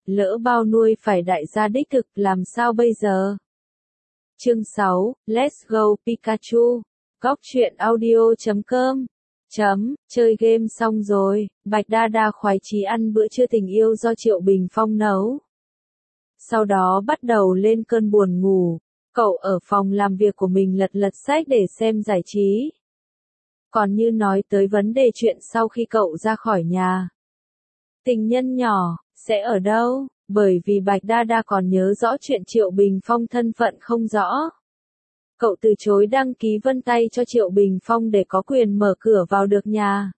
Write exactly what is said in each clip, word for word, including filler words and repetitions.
lỡ bao nuôi phải đại gia đích thực làm sao bây giờ? Chương sáu, Let's Go Pikachu. Góc truyện audio chấm com. Chấm, chơi game xong rồi, Bạch Đa Đa khoái chí ăn bữa trưa tình yêu do Triệu Bình Phong nấu. Sau đó bắt đầu lên cơn buồn ngủ, cậu ở phòng làm việc của mình lật lật sách để xem giải trí. Còn như nói tới vấn đề chuyện sau khi cậu ra khỏi nhà. Tình nhân nhỏ, sẽ ở đâu? Bởi vì Bạch Đa Đa còn nhớ rõ chuyện Triệu Bình Phong thân phận không rõ. Cậu từ chối đăng ký vân tay cho Triệu Bình Phong để có quyền mở cửa vào được nhà.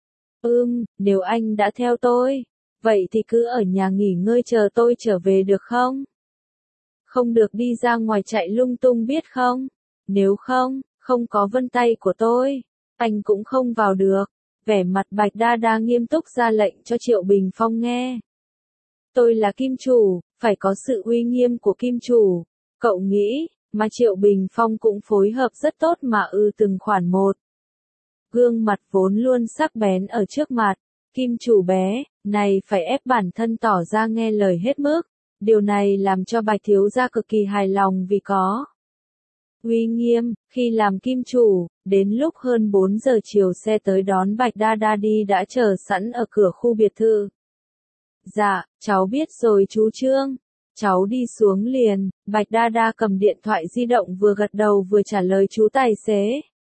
Ừm, nếu anh đã theo tôi, vậy thì cứ ở nhà nghỉ ngơi chờ tôi trở về được không? Không được đi ra ngoài chạy lung tung biết không? Nếu không, không có vân tay của tôi, anh cũng không vào được. Vẻ mặt Bạch Đa Đa nghiêm túc ra lệnh cho Triệu Bình Phong nghe. Tôi là kim chủ, phải có sự uy nghiêm của kim chủ. Cậu nghĩ, mà Triệu Bình Phong cũng phối hợp rất tốt mà ư từng khoản một. Gương mặt vốn luôn sắc bén ở trước mặt, kim chủ bé, này phải ép bản thân tỏ ra nghe lời hết mức. Điều này làm cho Bạch thiếu gia cực kỳ hài lòng vì có uy nghiêm, khi làm kim chủ, đến lúc hơn bốn giờ chiều xe tới đón Bạch Đa Đa đi đã chờ sẵn ở cửa khu biệt thự. Dạ, cháu biết rồi chú Trương. Cháu đi xuống liền, Bạch Đa Đa cầm điện thoại di động vừa gật đầu vừa trả lời chú tài xế.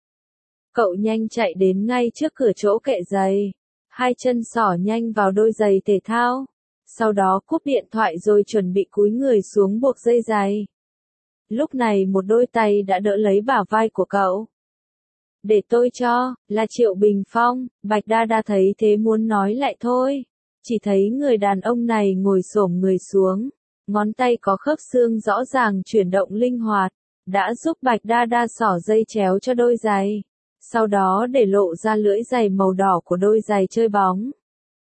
Cậu nhanh chạy đến ngay trước cửa chỗ kệ giày, hai chân xỏ nhanh vào đôi giày thể thao, sau đó cúp điện thoại rồi chuẩn bị cúi người xuống buộc dây giày. Lúc này một đôi tay đã đỡ lấy bả vai của cậu. Để tôi cho, là Triệu Bình Phong. Bạch Đa Đa thấy thế muốn nói lại thôi, chỉ thấy người đàn ông này ngồi xổm người xuống, ngón tay có khớp xương rõ ràng chuyển động linh hoạt, đã giúp Bạch Đa Đa xỏ dây chéo cho đôi giày, sau đó để lộ ra lưỡi giày màu đỏ của đôi giày chơi bóng.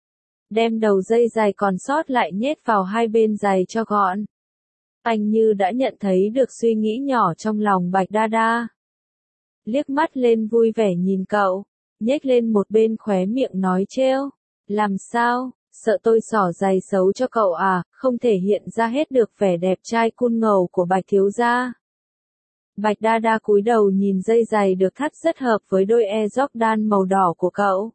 Đem đầu dây giày còn sót lại nhét vào hai bên giày cho gọn. Anh như đã nhận thấy được suy nghĩ nhỏ trong lòng Bạch Đa Đa. Liếc mắt lên vui vẻ nhìn cậu, nhếch lên một bên khóe miệng nói trêu. Làm sao, sợ tôi xỏ giày xấu cho cậu à, không thể hiện ra hết được vẻ đẹp trai cool ngầu của Bạch thiếu gia. Bạch Đa Đa cúi đầu nhìn dây giày được thắt rất hợp với đôi Air Jordan màu đỏ của cậu.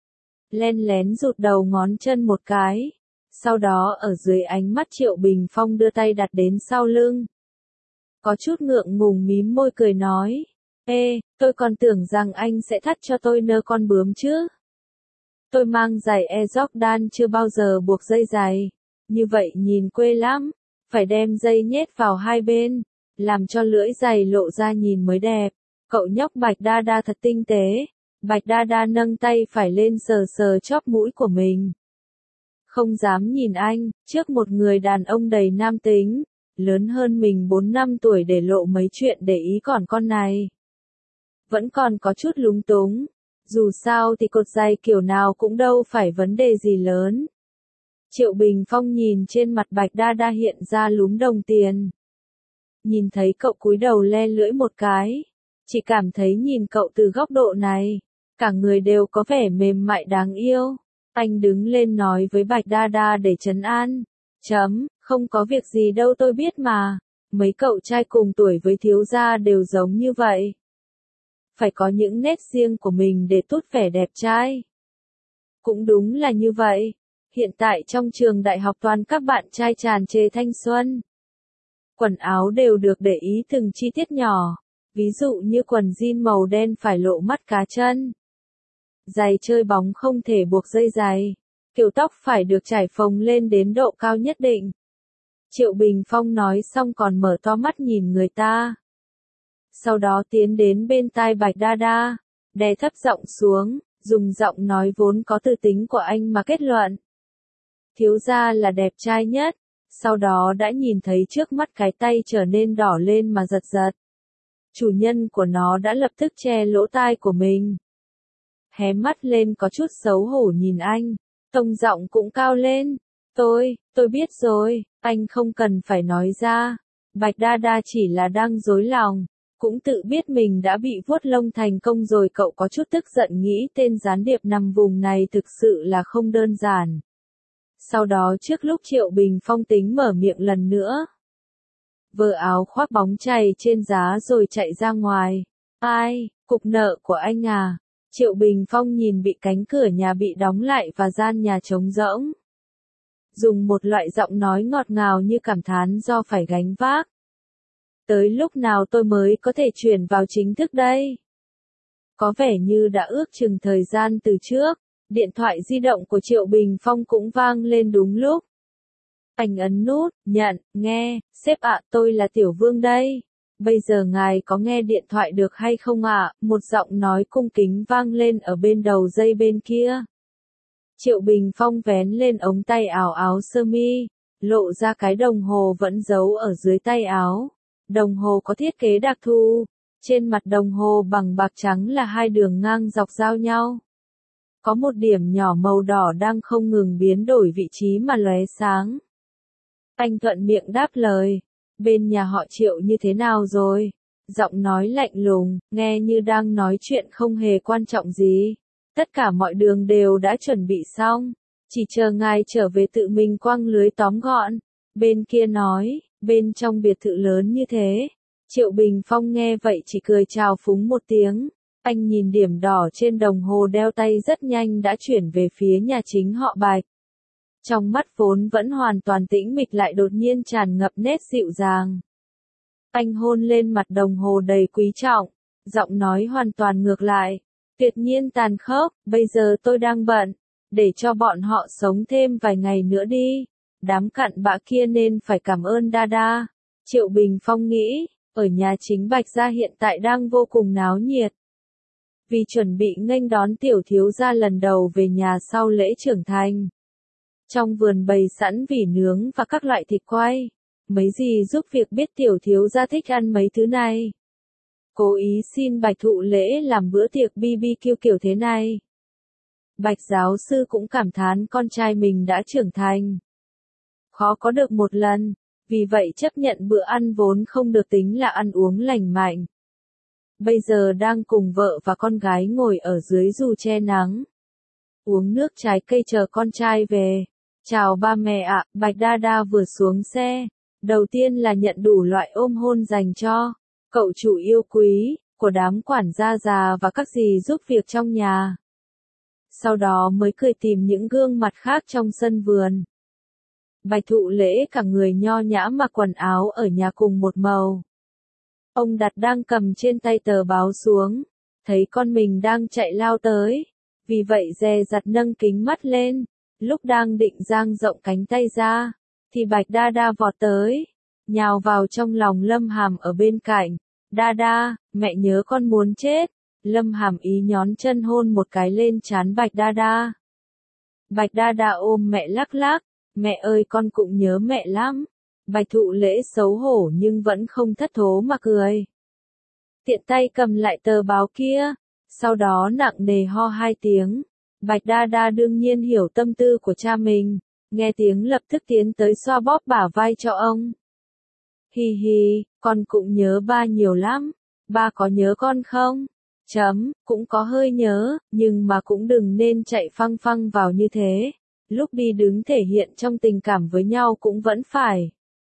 Len lén rụt đầu ngón chân một cái. Sau đó ở dưới ánh mắt Triệu Bình Phong đưa tay đặt đến sau lưng. Có chút ngượng ngùng mím môi cười nói. Ê, tôi còn tưởng rằng anh sẽ thắt cho tôi nơ con bướm chứ. Tôi mang giày Air Jordan chưa bao giờ buộc dây giày. Như vậy nhìn quê lắm. Phải đem dây nhét vào hai bên, làm cho lưỡi giày lộ ra nhìn mới đẹp. Cậu nhóc Bạch Đa Đa thật tinh tế. Bạch Đa Đa nâng tay phải lên sờ sờ chóp mũi của mình. Không dám nhìn anh, trước một người đàn ông đầy nam tính, lớn hơn mình bốn năm tuổi để lộ mấy chuyện để ý còn con này. Vẫn còn có chút lúng túng, dù sao thì cột giày kiểu nào cũng đâu phải vấn đề gì lớn. Triệu Bình Phong nhìn trên mặt Bạch Đa Đa hiện ra lúm đồng tiền. Nhìn thấy cậu cúi đầu le lưỡi một cái, chỉ cảm thấy nhìn cậu từ góc độ này, cả người đều có vẻ mềm mại đáng yêu. Anh đứng lên nói với Bạch Đa Đa để trấn an. Chấm, không có việc gì đâu tôi biết mà. Mấy cậu trai cùng tuổi với thiếu gia đều giống như vậy. Phải có những nét riêng của mình để tốt vẻ đẹp trai. Cũng đúng là như vậy. Hiện tại trong trường đại học toàn các bạn trai tràn trề thanh xuân. Quần áo đều được để ý từng chi tiết nhỏ. Ví dụ như quần jean màu đen phải lộ mắt cá chân. Giày chơi bóng không thể buộc dây giày. Kiểu tóc phải được chải phồng lên đến độ cao nhất định. Triệu Bình Phong nói xong còn mở to mắt nhìn người ta. Sau đó tiến đến bên tai Bạch Đa Đa, đè thấp giọng xuống, dùng giọng nói vốn có từ tính của anh mà kết luận. Thiếu gia là đẹp trai nhất. Sau đó đã nhìn thấy trước mắt cái tay trở nên đỏ lên mà giật giật. Chủ nhân của nó đã lập tức che lỗ tai của mình. Hé mắt lên có chút xấu hổ nhìn anh, tông giọng cũng cao lên. Tôi, tôi biết rồi, anh không cần phải nói ra. Bạch Đa Đa chỉ là đang dối lòng, cũng tự biết mình đã bị vuốt lông thành công rồi. Cậu có chút tức giận nghĩ tên gián điệp nằm vùng này thực sự là không đơn giản. Sau đó trước lúc Triệu Bình Phong tính mở miệng lần nữa, vơ áo khoác bóng chày trên giá rồi chạy ra ngoài. Ai, cục nợ của anh à? Triệu Bình Phong nhìn bị cánh cửa nhà bị đóng lại và gian nhà trống rỗng. Dùng một loại giọng nói ngọt ngào như cảm thán do phải gánh vác. Tới lúc nào tôi mới có thể chuyển vào chính thức đây? Có vẻ như đã ước chừng thời gian từ trước, điện thoại di động của Triệu Bình Phong cũng vang lên đúng lúc. Anh ấn nút, nhận, nghe, sếp ạ, tôi là Tiểu Vương đây. Bây giờ ngài có nghe điện thoại được hay không ạ? Một giọng nói cung kính vang lên ở bên đầu dây bên kia. Triệu Bình Phong vén lên ống tay áo áo sơ mi, lộ ra cái đồng hồ vẫn giấu ở dưới tay áo. Đồng hồ có thiết kế đặc thù, trên mặt đồng hồ bằng bạc trắng là hai đường ngang dọc giao nhau. Có một điểm nhỏ màu đỏ đang không ngừng biến đổi vị trí mà lóe sáng. Anh thuận miệng đáp lời, bên nhà họ Triệu như thế nào rồi? Giọng nói lạnh lùng, nghe như đang nói chuyện không hề quan trọng gì. Tất cả mọi đường đều đã chuẩn bị xong, chỉ chờ ngài trở về tự mình quăng lưới tóm gọn. Bên kia nói, bên trong biệt thự lớn như thế. Triệu Bình Phong nghe vậy chỉ cười chào phúng một tiếng. Anh nhìn điểm đỏ trên đồng hồ đeo tay rất nhanh đã chuyển về phía nhà chính họ Bạch. Trong mắt vốn vẫn hoàn toàn tĩnh mịch lại đột nhiên tràn ngập nét dịu dàng. Anh hôn lên mặt đồng hồ đầy quý trọng, giọng nói hoàn toàn ngược lại. Tuyệt nhiên tàn khốc, bây giờ tôi đang bận, để cho bọn họ sống thêm vài ngày nữa đi. Đám cặn bã kia nên phải cảm ơn Dada. Triệu Bình Phong nghĩ, ở nhà chính Bạch gia hiện tại đang vô cùng náo nhiệt. Vì chuẩn bị nghênh đón tiểu thiếu gia lần đầu về nhà sau lễ trưởng thành. Trong vườn bày sẵn vỉ nướng và các loại thịt quay. Mấy gì giúp việc biết tiểu thiếu gia thích ăn mấy thứ này. Cố ý xin Bạch thụ lễ làm bữa tiệc bi bi kiu kiểu thế này. Bạch giáo sư cũng cảm thán con trai mình đã trưởng thành. Khó có được một lần, vì vậy chấp nhận bữa ăn vốn không được tính là ăn uống lành mạnh. Bây giờ đang cùng vợ và con gái ngồi ở dưới dù che nắng. Uống nước trái cây chờ con trai về. Chào ba mẹ ạ, Bạch Dada vừa xuống xe. Đầu tiên là nhận đủ loại ôm hôn dành cho cậu chủ yêu quý, của đám quản gia già và các dì giúp việc trong nhà. Sau đó mới cười tìm những gương mặt khác trong sân vườn. Bạch thụ lễ cả người nho nhã mặc quần áo ở nhà cùng một màu. Ông đặt đang cầm trên tay tờ báo xuống, thấy con mình đang chạy lao tới. Vì vậy dè dặt nâng kính mắt lên, lúc đang định dang rộng cánh tay ra, thì Bạch Dada vọt tới, nhào vào trong lòng Lâm Hàm ở bên cạnh. Dada, mẹ nhớ con muốn chết. Lâm Hàm ý nhón chân hôn một cái lên trán Bạch Dada. Bạch Dada ôm mẹ lắc lắc, mẹ ơi con cũng nhớ mẹ lắm. Bạch thụ lễ xấu hổ nhưng vẫn không thất thố mà cười. Tiện tay cầm lại tờ báo kia, sau đó nặng nề ho hai tiếng. Bạch Dada đương nhiên hiểu tâm tư của cha mình, nghe tiếng lập tức tiến tới xoa bóp bả vai cho ông. Hi hi, con cũng nhớ ba nhiều lắm, ba có nhớ con không? Chấm, cũng có hơi nhớ, nhưng mà cũng đừng nên chạy phăng phăng vào như thế. Lúc đi đứng thể hiện trong tình cảm với nhau cũng vẫn phải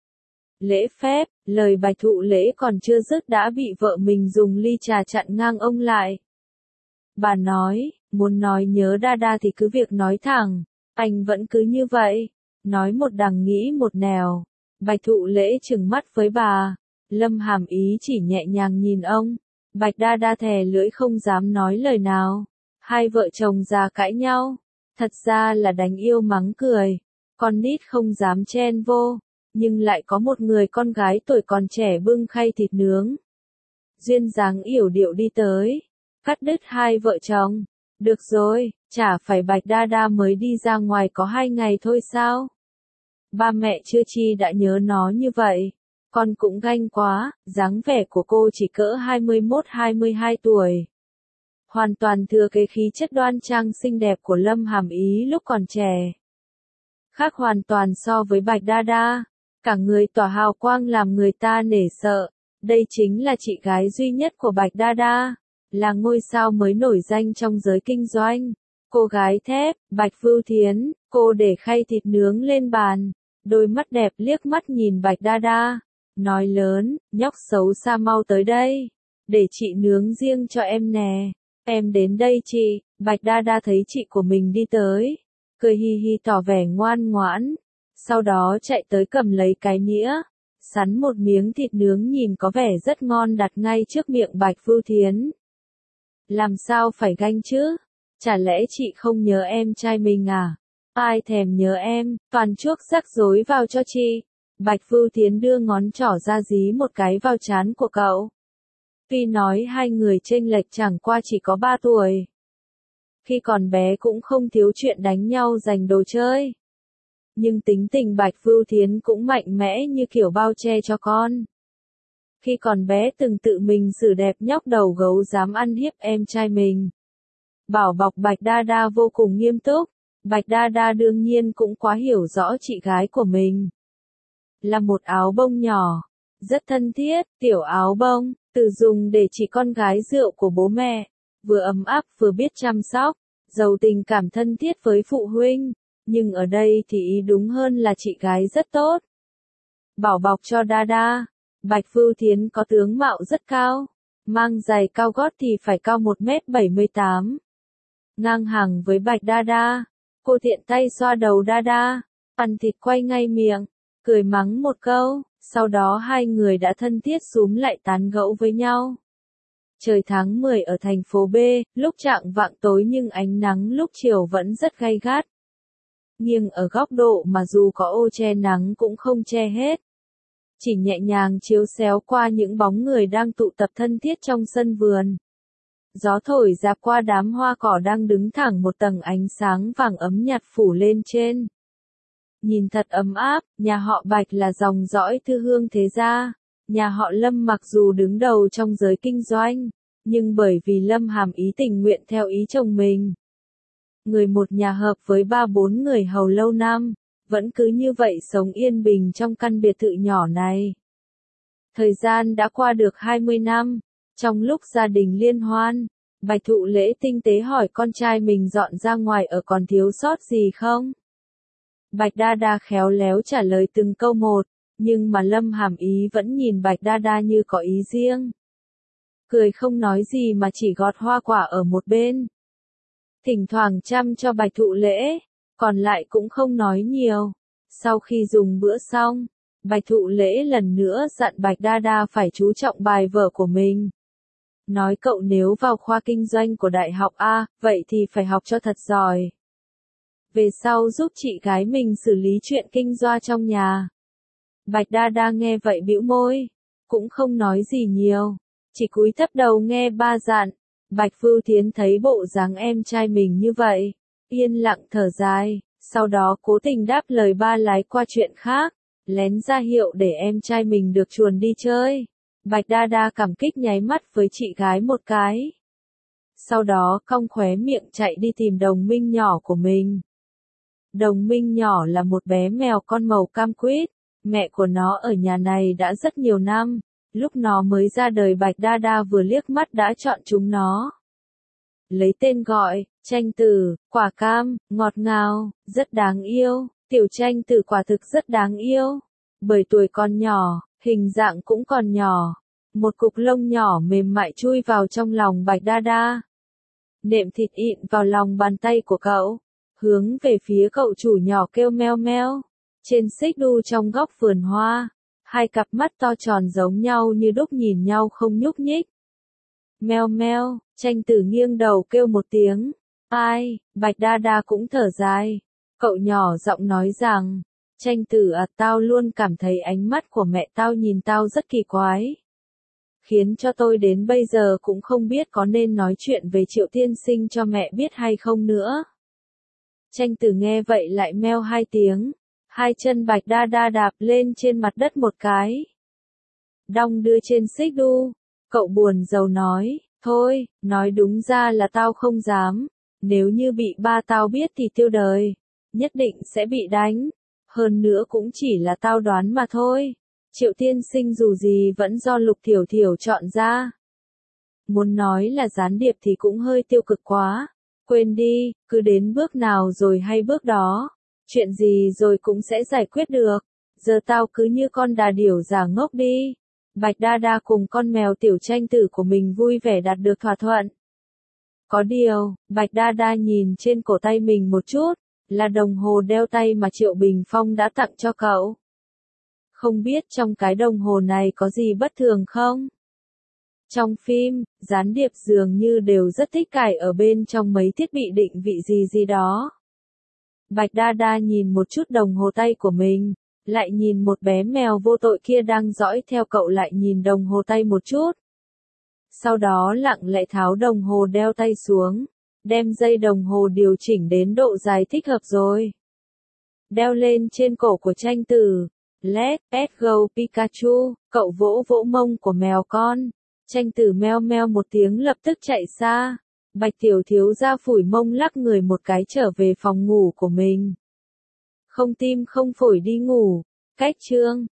lễ phép. Lời Bạch thụ lễ còn chưa dứt đã bị vợ mình dùng ly trà chặn ngang ông lại. Bà nói, muốn nói nhớ Dada thì cứ việc nói thẳng, anh vẫn cứ như vậy, nói một đằng nghĩ một nẻo. Bạch thụ lễ trừng mắt với bà, Lâm Hàm ý chỉ nhẹ nhàng nhìn ông. Bạch Dada thè lưỡi không dám nói lời nào. Hai vợ chồng già cãi nhau, thật ra là đánh yêu mắng cười, con nít không dám chen vô, nhưng lại có một người con gái tuổi còn trẻ bưng khay thịt nướng. Duyên dáng yểu điệu đi tới, cắt đứt hai vợ chồng. Được rồi, chả phải Bạch Dada mới đi ra ngoài có hai ngày thôi sao? Ba mẹ chưa chi đã nhớ nó như vậy. Con cũng ganh quá, dáng vẻ của cô chỉ cỡ hai mươi mốt hai mươi hai tuổi. Hoàn toàn thừa cái khí chất đoan trang xinh đẹp của Lâm Hàm ý lúc còn trẻ. Khác hoàn toàn so với Bạch Dada, cả người tỏa hào quang làm người ta nể sợ. Đây chính là chị gái duy nhất của Bạch Dada, là ngôi sao mới nổi danh trong giới kinh doanh. Cô gái thép, Bạch Vưu Thiến, Cô để khay thịt nướng lên bàn, đôi mắt đẹp liếc mắt nhìn Bạch Đa Đa, nói lớn, nhóc xấu xa mau tới đây, để chị nướng riêng cho em nè. Em đến đây chị. Bạch Đa Đa thấy chị của mình đi tới, cười hi hi tỏ vẻ ngoan ngoãn, sau đó chạy tới cầm lấy cái nĩa, sắn một miếng thịt nướng nhìn có vẻ rất ngon đặt ngay trước miệng Bạch Vưu Thiến. Làm sao phải ganh chứ? Chả lẽ chị không nhớ em trai mình à? Ai thèm nhớ em, toàn chuốc rắc rối vào cho chị. Bạch Vưu Thiến đưa ngón trỏ ra dí một cái vào trán của cậu. Tuy nói hai người chênh lệch chẳng qua chỉ có ba tuổi. Khi còn bé cũng không thiếu chuyện đánh nhau giành đồ chơi. Nhưng tính tình Bạch Vưu Thiến cũng mạnh mẽ như kiểu bao che cho con. Khi còn bé từng tự mình xử đẹp nhóc đầu gấu dám ăn hiếp em trai mình. Bảo bọc Bạch Đa Đa vô cùng nghiêm túc. Bạch Đa Đa đương nhiên cũng quá hiểu rõ chị gái của mình. Là một áo bông nhỏ, rất thân thiết, tiểu áo bông, tự dùng để chỉ con gái rượu của bố mẹ, vừa ấm áp vừa biết chăm sóc, giàu tình cảm thân thiết với phụ huynh, nhưng ở đây thì ý đúng hơn là chị gái rất tốt. Bảo bọc cho Đa Đa, Bạch Vưu Thiến có tướng mạo rất cao, mang giày cao gót thì phải cao một mét bảy mươi tám. Ngang hàng với Bạch Đa Đa, cô tiện tay xoa đầu Đa Đa, ăn thịt quay ngay miệng, cười mắng một câu, sau đó hai người đã thân thiết xúm lại tán gẫu với nhau. Trời tháng mười ở thành phố B, lúc chạng vạng tối nhưng ánh nắng lúc chiều vẫn rất gay gắt. Nghiêng ở góc độ mà dù có ô che nắng cũng không che hết. Chỉ nhẹ nhàng chiếu xéo qua những bóng người đang tụ tập thân thiết trong sân vườn. Gió thổi dạp qua đám hoa cỏ đang đứng thẳng một tầng ánh sáng vàng ấm nhạt phủ lên trên. Nhìn thật ấm áp, nhà họ Bạch là dòng dõi thư hương thế gia. Nhà họ Lâm mặc dù đứng đầu trong giới kinh doanh, nhưng bởi vì Lâm Hàm Ý tình nguyện theo ý chồng mình. Người một nhà hợp với ba bốn người hầu lâu năm, vẫn cứ như vậy sống yên bình trong căn biệt thự nhỏ này. Thời gian đã qua được hai mươi năm, trong lúc gia đình liên hoan, Bạch Thụ Lễ tinh tế hỏi con trai mình dọn ra ngoài ở còn thiếu sót gì không? Bạch Đa Đa khéo léo trả lời từng câu một, nhưng mà Lâm Hàm Ý vẫn nhìn Bạch Đa Đa như có ý riêng. Cười không nói gì mà chỉ gọt hoa quả ở một bên. Thỉnh thoảng chăm cho Bạch Thụ Lễ, còn lại cũng không nói nhiều. Sau khi dùng bữa xong, Bạch Thụ Lễ lần nữa dặn Bạch Đa Đa phải chú trọng bài vở của mình. Nói cậu nếu vào khoa kinh doanh của Đại học A, vậy thì phải học cho thật giỏi. Về sau giúp chị gái mình xử lý chuyện kinh doanh trong nhà. Bạch Đa Đa nghe vậy bĩu môi, cũng không nói gì nhiều, chỉ cúi thấp đầu nghe ba dặn. Bạch Vưu Thiến thấy bộ dáng em trai mình như vậy, yên lặng thở dài, sau đó cố tình đáp lời ba lái qua chuyện khác, lén ra hiệu để em trai mình được chuồn đi chơi. Bạch Đa Đa cảm kích nháy mắt với chị gái một cái. Sau đó cong khóe miệng chạy đi tìm đồng minh nhỏ của mình. Đồng minh nhỏ là một bé mèo con màu cam quýt, mẹ của nó ở nhà này đã rất nhiều năm, lúc nó mới ra đời Bạch Đa Đa vừa liếc mắt đã chọn chúng nó. Lấy tên gọi, Tranh Tử, quả cam, ngọt ngào, rất đáng yêu, tiểu Tranh Tử quả thực rất đáng yêu. Bởi tuổi còn nhỏ, hình dạng cũng còn nhỏ, một cục lông nhỏ mềm mại chui vào trong lòng Bạch Đa Đa. Nệm thịt ịn vào lòng bàn tay của cậu, hướng về phía cậu chủ nhỏ kêu meo meo. Trên xích đu trong góc vườn hoa, hai cặp mắt to tròn giống nhau như đúc nhìn nhau không nhúc nhích. Meo meo, Tranh Tử nghiêng đầu kêu một tiếng. Ai, Bạch Đa Đa cũng thở dài. Cậu nhỏ giọng nói rằng, Tranh Tử à, tao luôn cảm thấy ánh mắt của mẹ tao nhìn tao rất kỳ quái. Khiến cho tôi đến bây giờ cũng không biết có nên nói chuyện về Triệu tiên sinh cho mẹ biết hay không nữa. Tranh Tử nghe vậy lại meo hai tiếng. Hai chân Bạch Đa Đa đạp lên trên mặt đất một cái. Đong đưa trên xích đu. Cậu buồn rầu nói, thôi, nói đúng ra là tao không dám. Nếu như bị ba tao biết thì tiêu đời. Nhất định sẽ bị đánh. Hơn nữa cũng chỉ là tao đoán mà thôi. Triệu tiên sinh dù gì vẫn do Lục Thiểu Thiểu chọn ra. Muốn nói là gián điệp thì cũng hơi tiêu cực quá. Quên đi, cứ đến bước nào rồi hay bước đó. Chuyện gì rồi cũng sẽ giải quyết được. Giờ tao cứ như con đà điểu giả ngốc đi. Bạch Đa Đa cùng con mèo tiểu tranh tử của mình vui vẻ đạt được thỏa thuận. Có điều, Bạch Đa Đa nhìn trên cổ tay mình một chút, là đồng hồ đeo tay mà Triệu Bình Phong đã tặng cho cậu. Không biết trong cái đồng hồ này có gì bất thường không? Trong phim, gián điệp dường như đều rất thích cài ở bên trong mấy thiết bị định vị gì gì đó. Bạch Đa Đa nhìn một chút đồng hồ tay của mình, lại nhìn một bé mèo vô tội kia đang dõi theo cậu, lại nhìn đồng hồ tay một chút. Sau đó lặng lẽ tháo đồng hồ đeo tay xuống, đem dây đồng hồ điều chỉnh đến độ dài thích hợp rồi. Đeo lên trên cổ của tranh tử. Let's go Pikachu, cậu vỗ vỗ mông của mèo con. Tranh tử meo meo một tiếng lập tức chạy xa. Bạch tiểu thiếu gia phủi mông lắc người một cái trở về phòng ngủ của mình. Không tim không phổi đi ngủ. Cách chương